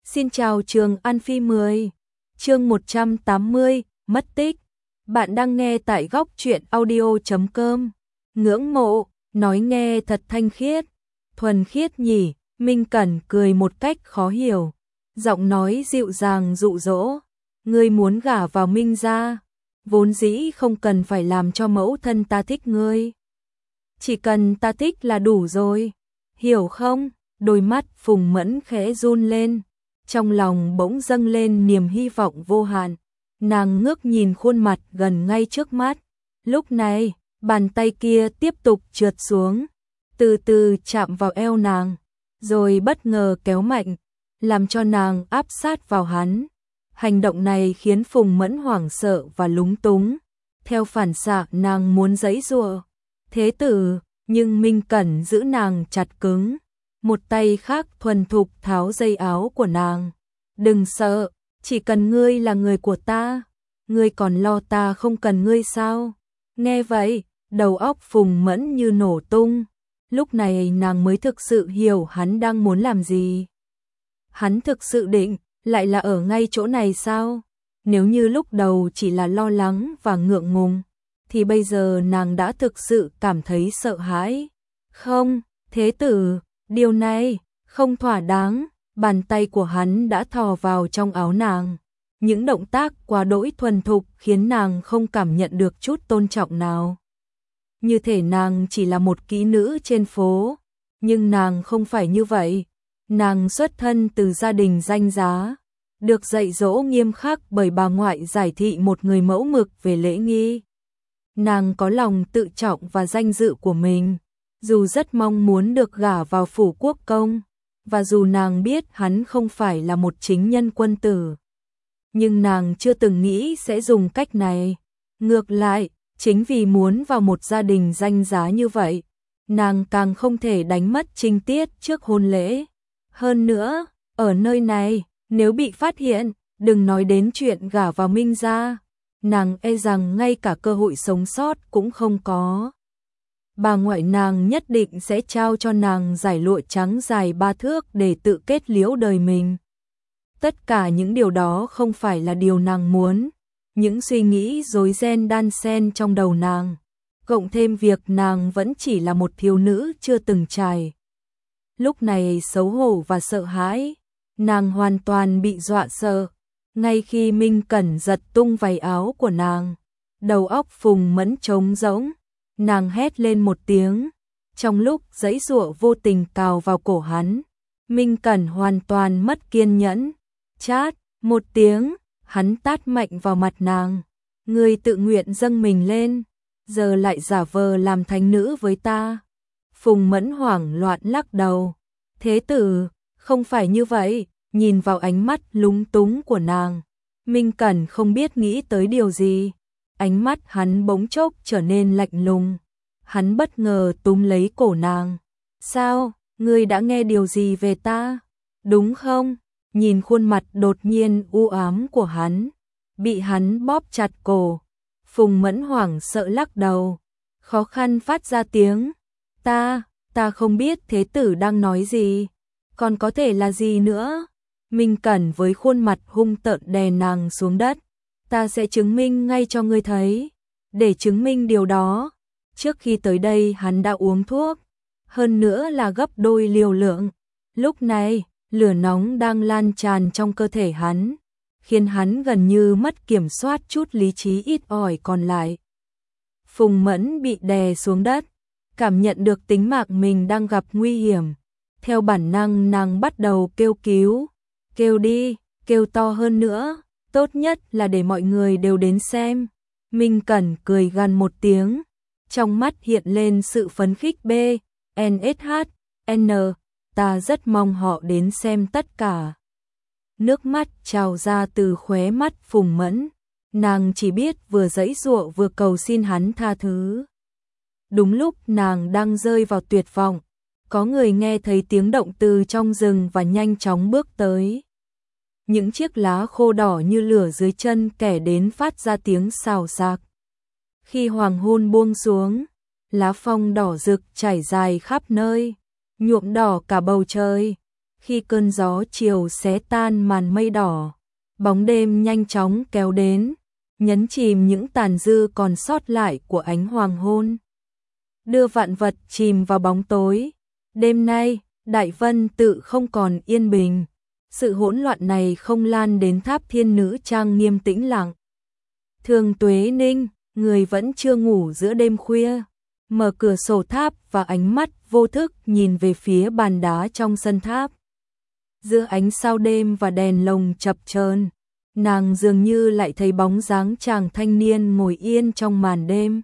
Xin chào Trường An Phi 10. Chương 180, mất tích. Bạn đang nghe tại góc truyện audio.com. Ngưỡng mộ, nói nghe thật thanh khiết, thuần khiết nhỉ. Minh Cẩn cười một cách khó hiểu, giọng nói dịu dàng dụ dỗ. Ngươi muốn gả vào Minh gia, vốn dĩ không cần phải làm cho mẫu thân ta thích ngươi. Chỉ cần ta thích là đủ rồi, hiểu không? Đôi mắt Phùng Mẫn khẽ run lên, trong lòng bỗng dâng lên niềm hy vọng vô hạn. Nàng ngước nhìn khuôn mặt gần ngay trước mắt. Lúc này, bàn tay kia tiếp tục trượt xuống, từ từ chạm vào eo nàng, rồi bất ngờ kéo mạnh, làm cho nàng áp sát vào hắn. Hành động này khiến Phùng Mẫn hoảng sợ và lúng túng. Theo phản xạ nàng muốn giãy giụa, thế tử, nhưng Minh Cẩn giữ nàng chặt cứng. Một tay khác thuần thục tháo dây áo của nàng. Đừng sợ, chỉ cần ngươi là người của ta, ngươi còn lo ta không cần ngươi sao? Nghe vậy, đầu óc Phùng Mẫn như nổ tung. Lúc này nàng mới thực sự hiểu hắn đang muốn làm gì. Hắn thực sự định lại là ở ngay chỗ này sao? Nếu như lúc đầu chỉ là lo lắng và ngượng ngùng, thì bây giờ nàng đã thực sự cảm thấy sợ hãi. Không, thế tử, điều này không thỏa đáng. Bàn tay của hắn đã thò vào trong áo nàng. Những động tác quá đỗi thuần thục khiến nàng không cảm nhận được chút tôn trọng nào. Như thể nàng chỉ là một kỹ nữ trên phố. Nhưng nàng không phải như vậy. Nàng xuất thân từ gia đình danh giá, được dạy dỗ nghiêm khắc bởi bà ngoại giải thị một người mẫu mực về lễ nghi. Nàng có lòng tự trọng và danh dự của mình, dù rất mong muốn được gả vào phủ quốc công, và dù nàng biết hắn không phải là một chính nhân quân tử. Nhưng nàng chưa từng nghĩ sẽ dùng cách này. Ngược lại, chính vì muốn vào một gia đình danh giá như vậy, nàng càng không thể đánh mất trinh tiết trước hôn lễ. Hơn nữa, ở nơi này, nếu bị phát hiện, đừng nói đến chuyện gả vào Minh gia, nàng e rằng ngay cả cơ hội sống sót cũng không có. Bà ngoại nàng nhất định sẽ trao cho nàng dải lụa trắng dài 3 thước để tự kết liễu đời mình. Tất cả những điều đó không phải là điều nàng muốn. Những suy nghĩ rối ren đan xen trong đầu nàng, cộng thêm việc nàng vẫn chỉ là một thiếu nữ chưa từng trải. Lúc này xấu hổ và sợ hãi, nàng hoàn toàn bị dọa sợ. Ngay khi Minh Cẩn giật tung váy áo của nàng, đầu óc Phùng Mẫn trống rỗng. Nàng hét lên một tiếng, trong lúc giãy giụa vô tình cào vào cổ hắn. Minh Cẩn hoàn toàn mất kiên nhẫn, chát một tiếng, hắn tát mạnh vào mặt nàng. Ngươi tự nguyện dâng mình lên, giờ lại giả vờ làm thánh nữ với ta. Phùng Mẫn hoảng loạn lắc đầu. Thế tử, không phải như vậy. Nhìn vào ánh mắt lúng túng của nàng, Minh Cẩn không biết nghĩ tới điều gì. Ánh mắt hắn bỗng chốc trở nên lạnh lùng. Hắn bất ngờ túm lấy cổ nàng. Sao, ngươi đã nghe điều gì về ta? Đúng không? Nhìn khuôn mặt đột nhiên u ám của hắn, bị hắn bóp chặt cổ, Phùng Mẫn hoảng sợ lắc đầu, khó khăn phát ra tiếng. Ta không biết thế tử đang nói gì. Còn có thể là gì nữa? Minh Cẩn với khuôn mặt hung tợn đè nàng xuống đất. Ta sẽ chứng minh ngay cho ngươi thấy. Để chứng minh điều đó, trước khi tới đây hắn đã uống thuốc, hơn nữa là gấp đôi liều lượng. Lúc này, lửa nóng đang lan tràn trong cơ thể hắn, khiến hắn gần như mất kiểm soát chút lý trí ít ỏi còn lại. Phùng Mẫn bị đè xuống đất, cảm nhận được tính mạng mình đang gặp nguy hiểm. Theo bản năng nàng bắt đầu kêu cứu. Kêu đi, kêu to hơn nữa. Tốt nhất là để mọi người đều đến xem. Minh Cẩn cười gằn một tiếng, trong mắt hiện lên sự phấn khích. NSHN, ta rất mong họ đến xem tất cả. Nước mắt trào ra từ khóe mắt Phùng Mẫn. Nàng chỉ biết vừa giãy giụa vừa cầu xin hắn tha thứ. Đúng lúc nàng đang rơi vào tuyệt vọng, có người nghe thấy tiếng động từ trong rừng và nhanh chóng bước tới. Những chiếc lá khô đỏ như lửa dưới chân kẻ đến phát ra tiếng xào xạc. Khi hoàng hôn buông xuống, lá phong đỏ rực trải dài khắp nơi, nhuộm đỏ cả bầu trời. khi cơn gió chiều xé tan màn mây đỏ, bóng đêm nhanh chóng kéo đến, nhấn chìm những tàn dư còn sót lại của ánh hoàng hôn, đưa vạn vật chìm vào bóng tối. Đêm nay, Đại Vân Tự không còn yên bình, sự hỗn loạn này không lan đến tháp thiên nữ trang nghiêm tĩnh lặng. Thường Tuế Ninh, người vẫn chưa ngủ giữa đêm khuya, mở cửa sổ tháp và ánh mắt vô thức nhìn về phía bàn đá trong sân tháp. Giữa ánh sao đêm và đèn lồng chập chờn, nàng dường như lại thấy bóng dáng chàng thanh niên ngồi yên trong màn đêm.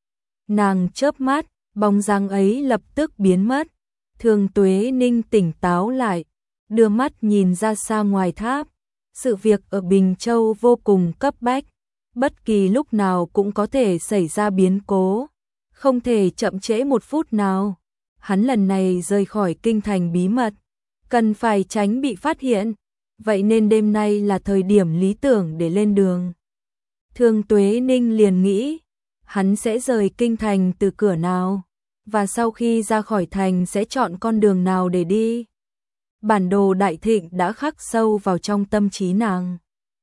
Nàng chớp mắt, bóng dáng ấy lập tức biến mất. Thường Tuế Ninh tỉnh táo lại, đưa mắt nhìn ra xa ngoài tháp. Sự việc ở Bình Châu vô cùng cấp bách, bất kỳ lúc nào cũng có thể xảy ra biến cố, không thể chậm trễ một phút nào. Hắn lần này rời khỏi kinh thành bí mật, cần phải tránh bị phát hiện, vậy nên đêm nay là thời điểm lý tưởng để lên đường. Thường Tuế Ninh liền nghĩ, hắn sẽ rời kinh thành từ cửa nào, và sau khi ra khỏi thành sẽ chọn con đường nào để đi. Bản đồ Đại Thịnh đã khắc sâu vào trong tâm trí nàng.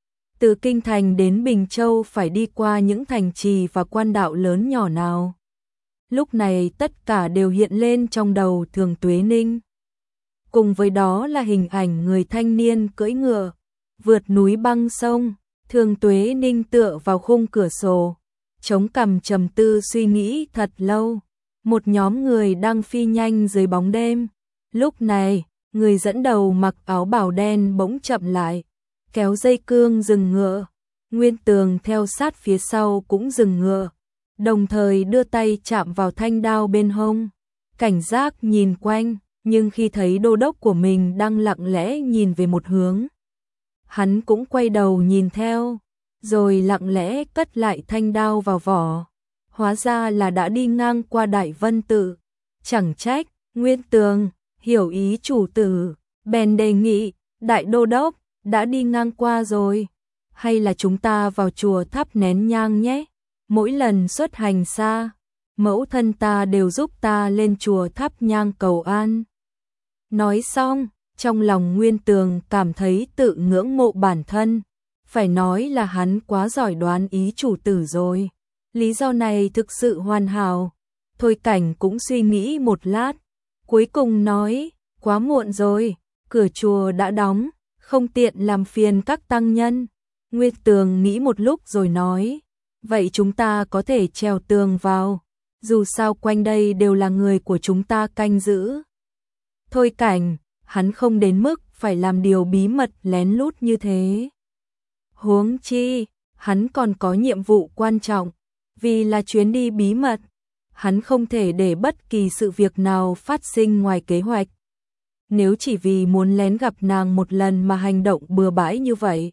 Từ kinh thành đến Bình Châu phải đi qua những thành trì và quan đạo lớn nhỏ nào. Lúc này tất cả đều hiện lên trong đầu Thường Tuế Ninh. Cùng với đó là hình ảnh người thanh niên cưỡi ngựa, vượt núi băng sông. Thường Tuế Ninh tựa vào khung cửa sổ, chống cằm trầm tư suy nghĩ thật lâu. Một nhóm người đang phi nhanh dưới bóng đêm. Lúc này, người dẫn đầu mặc áo bào đen bỗng chậm lại, kéo dây cương dừng ngựa. Nguyên Tường theo sát phía sau cũng dừng ngựa, đồng thời đưa tay chạm vào thanh đao bên hông, cảnh giác nhìn quanh, nhưng khi thấy đô đốc của mình đang lặng lẽ nhìn về một hướng, hắn cũng quay đầu nhìn theo, rồi lặng lẽ cất lại thanh đao vào vỏ. Hóa ra là đã đi ngang qua Đại Vân Tự. Chẳng trách, Nguyên Tường hiểu ý chủ tử, bèn đề nghị, đại đô đốc, đã đi ngang qua rồi, hay là chúng ta vào chùa thắp nén nhang nhé. Mỗi lần xuất hành xa, mẫu thân ta đều giúp ta lên chùa thắp nhang cầu an. Nói xong, trong lòng Nguyên Tường cảm thấy tự ngưỡng mộ bản thân, phải nói là hắn quá giỏi đoán ý chủ tử rồi. Lý do này thực sự hoàn hảo. Thôi Cảnh cũng suy nghĩ một lát, cuối cùng nói, quá muộn rồi, cửa chùa đã đóng, không tiện làm phiền các tăng nhân. Nguyên Tường nghĩ một lúc rồi nói, vậy chúng ta có thể trèo tường vào, dù sao quanh đây đều là người của chúng ta canh giữ. Thôi Cảnh, hắn không đến mức phải làm điều bí mật lén lút như thế. Huống chi, hắn còn có nhiệm vụ quan trọng, vì là chuyến đi bí mật, hắn không thể để bất kỳ sự việc nào phát sinh ngoài kế hoạch. Nếu chỉ vì muốn lén gặp nàng một lần mà hành động bừa bãi như vậy,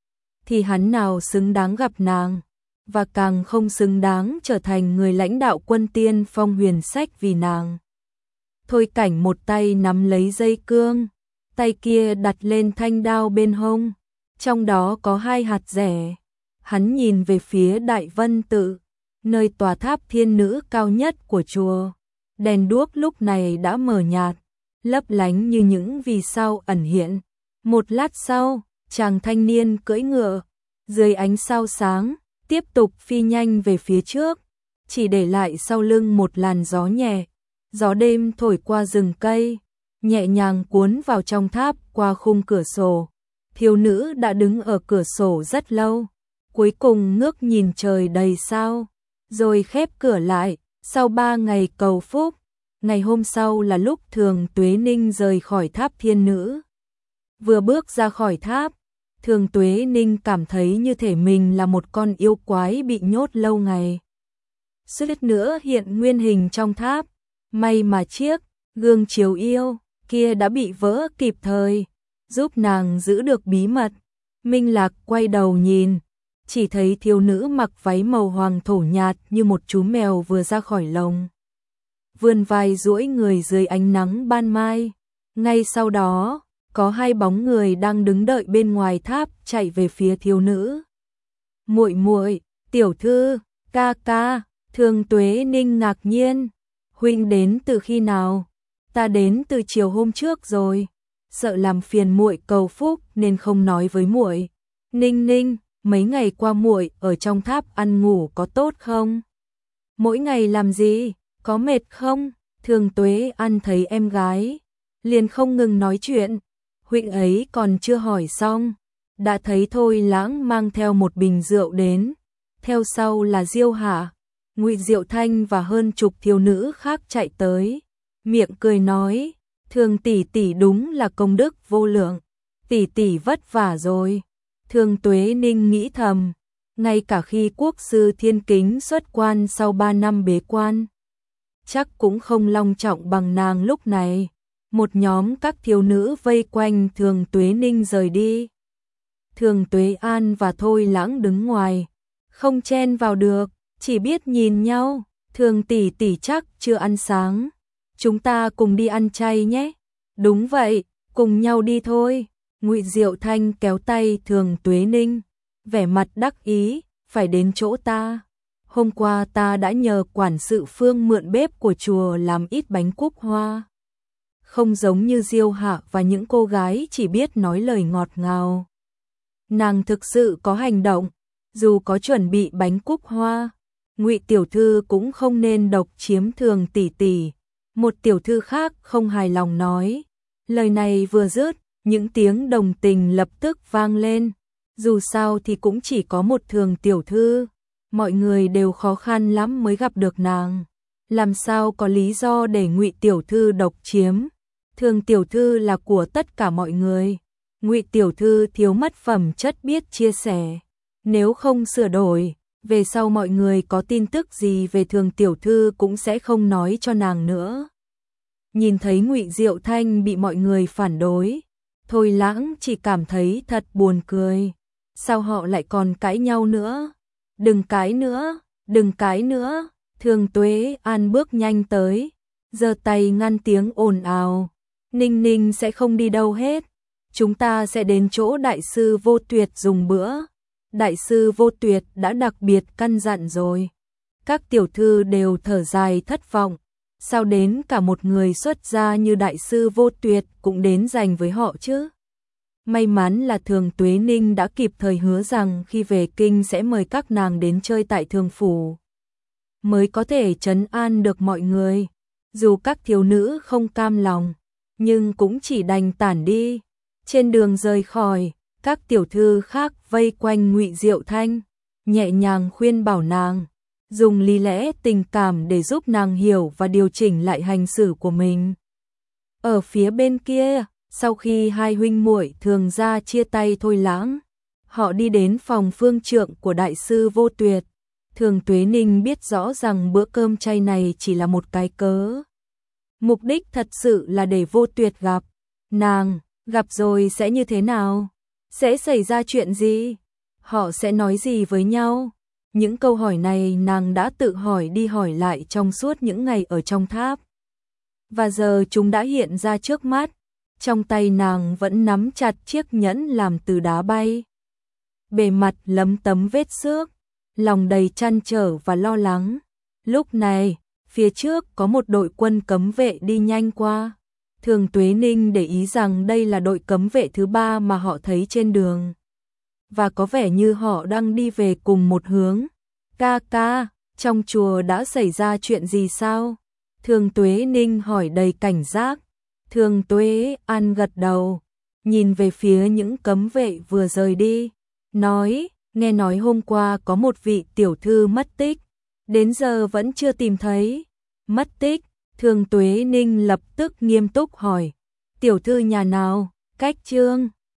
thì hắn nào xứng đáng gặp nàng, và càng không xứng đáng trở thành người lãnh đạo quân tiên phong huyền sách vì nàng. Thôi Cảnh một tay nắm lấy dây cương, tay kia đặt lên thanh đao bên hông, trong đó có 2 hạt rẻ. Hắn nhìn về phía Đại Vân Tự, nơi tòa tháp thiên nữ cao nhất của chùa. Đèn đuốc lúc này đã mờ nhạt, lấp lánh như những vì sao ẩn hiện. Một lát sau, chàng thanh niên cưỡi ngựa, dưới ánh sao sáng, tiếp tục phi nhanh về phía trước, chỉ để lại sau lưng một làn gió nhẹ. Gió đêm thổi qua rừng cây, nhẹ nhàng cuốn vào trong tháp qua khung cửa sổ. Thiếu nữ đã đứng ở cửa sổ rất lâu, cuối cùng ngước nhìn trời đầy sao, rồi khép cửa lại. Sau 3 ngày cầu phúc, ngày hôm sau là lúc Thường Tuế Ninh rời khỏi tháp thiên nữ. Vừa bước ra khỏi tháp, Thường Tuế Ninh cảm thấy như thể mình là một con yêu quái bị nhốt lâu ngày. Suýt nữa hiện nguyên hình trong tháp, may mà chiếc gương chiếu yêu kia đã bị vỡ kịp thời, giúp nàng giữ được bí mật. Minh Lạc quay đầu nhìn, chỉ thấy thiếu nữ mặc váy màu hoàng thổ nhạt như một chú mèo vừa ra khỏi lồng, vươn vai duỗi người dưới ánh nắng ban mai. Ngay sau đó, có 2 bóng người đang đứng đợi bên ngoài tháp chạy về phía thiếu nữ. Muội muội, tiểu thư, ca ca. Thường Tuế Ninh ngạc nhiên, huynh đến từ khi nào? Ta đến từ chiều hôm trước rồi. sợ làm phiền muội cầu phúc nên không nói với muội. Ninh Ninh, mấy ngày qua muội ở trong tháp ăn ngủ có tốt không? Mỗi ngày làm gì, có mệt không? Thường Tuế An thấy em gái, liền không ngừng nói chuyện. Huynh ấy còn chưa hỏi xong, đã thấy Thôi Lãng mang theo một bình rượu đến, theo sau là Diêu Hạ, Ngụy Diệu Thanh và hơn chục thiếu nữ khác chạy tới, miệng cười nói, Thường tỷ tỷ đúng là công đức vô lượng, tỷ tỷ vất vả rồi. Thường Tuế Ninh nghĩ thầm, ngay cả khi quốc sư Thiên Kính xuất quan sau 3 năm bế quan, chắc cũng không long trọng bằng nàng lúc này. Một nhóm các thiếu nữ vây quanh Thường Tuế Ninh rời đi. Thường Tuế An và Thôi Lãng đứng ngoài, không chen vào được, chỉ biết nhìn nhau. Thường tỷ tỷ chắc chưa ăn sáng, chúng ta cùng đi ăn chay nhé. Đúng vậy, cùng nhau đi thôi. Ngụy Diệu Thanh kéo tay Thường Tuế Ninh, vẻ mặt đắc ý, phải đến chỗ ta. Hôm qua ta đã nhờ quản sự Phương mượn bếp của chùa làm ít bánh cúc hoa. Không giống như Diêu Hạ và những cô gái chỉ biết nói lời ngọt ngào. Nàng thực sự có hành động, dù có chuẩn bị bánh cúc hoa, Ngụy tiểu thư cũng không nên độc chiếm Thường tỷ tỷ. Một tiểu thư khác không hài lòng nói. Lời này vừa dứt, những tiếng đồng tình lập tức vang lên. Dù sao thì cũng chỉ có một Thường tiểu thư, mọi người đều khó khăn lắm mới gặp được nàng, làm sao có lý do để Ngụy tiểu thư độc chiếm. Thường tiểu thư là của tất cả mọi người. Ngụy tiểu thư thiếu mất phẩm chất biết chia sẻ, nếu không sửa đổi, về sau mọi người có tin tức gì về Thường tiểu thư cũng sẽ không nói cho nàng nữa. Nhìn thấy Ngụy Diệu Thanh bị mọi người phản đối, Thôi Lãng chỉ cảm thấy thật buồn cười. Sao họ lại còn cãi nhau nữa? Đừng cãi nữa, đừng cãi nữa. Thường Tuế An bước nhanh tới, giơ tay ngăn tiếng ồn ào. Ninh Ninh sẽ không đi đâu hết. Chúng ta sẽ đến chỗ đại sư Vô Tuyệt dùng bữa. Đại sư Vô Tuyệt đã đặc biệt căn dặn rồi. Các tiểu thư đều thở dài thất vọng. Sao đến cả một người xuất gia như đại sư Vô Tuyệt cũng đến dành với họ chứ? May mắn là Thường Tuế Ninh đã kịp thời hứa rằng khi về kinh sẽ mời các nàng đến chơi tại Thường phủ, mới có thể trấn an được mọi người. Dù các thiếu nữ không cam lòng, nhưng cũng chỉ đành tản đi. Trên đường rời khỏi, các tiểu thư khác vây quanh Ngụy Diệu Thanh, nhẹ nhàng khuyên bảo nàng, dùng lý lẽ tình cảm để giúp nàng hiểu và điều chỉnh lại hành xử của mình. Ở phía bên kia, sau khi hai huynh muội Thường gia chia tay Thôi Lãng, họ đi đến phòng phương trượng của đại sư Vô Tuyệt. Thường Tuế Ninh biết rõ rằng bữa cơm chay này chỉ là một cái cớ. Mục đích thật sự là để Vô Tuyệt gặp nàng. Gặp rồi sẽ như thế nào? Sẽ xảy ra chuyện gì? Họ sẽ nói gì với nhau? Những câu hỏi này nàng đã tự hỏi đi hỏi lại trong suốt những ngày ở trong tháp. Và giờ chúng đã hiện ra trước mắt. Trong tay nàng vẫn nắm chặt chiếc nhẫn làm từ đá bay. Bề mặt lấm tấm vết xước, lòng đầy trăn trở và lo lắng. Lúc này, phía trước có một đội quân cấm vệ đi nhanh qua. Thường Tuế Ninh để ý rằng đây là đội cấm vệ thứ 3 mà họ thấy trên đường. Và có vẻ như họ đang đi về cùng một hướng. Ca ca, trong chùa đã xảy ra chuyện gì sao? Thường Tuế Ninh hỏi đầy cảnh giác. Thường Tuế An gật đầu, nhìn về phía những cấm vệ vừa rời đi. Nói, nghe nói hôm qua có một vị tiểu thư mất tích. Đến giờ vẫn chưa tìm thấy. Mất tích? Thường Tuế Ninh lập tức nghiêm túc hỏi. Tiểu thư nhà nào? Cách Trương?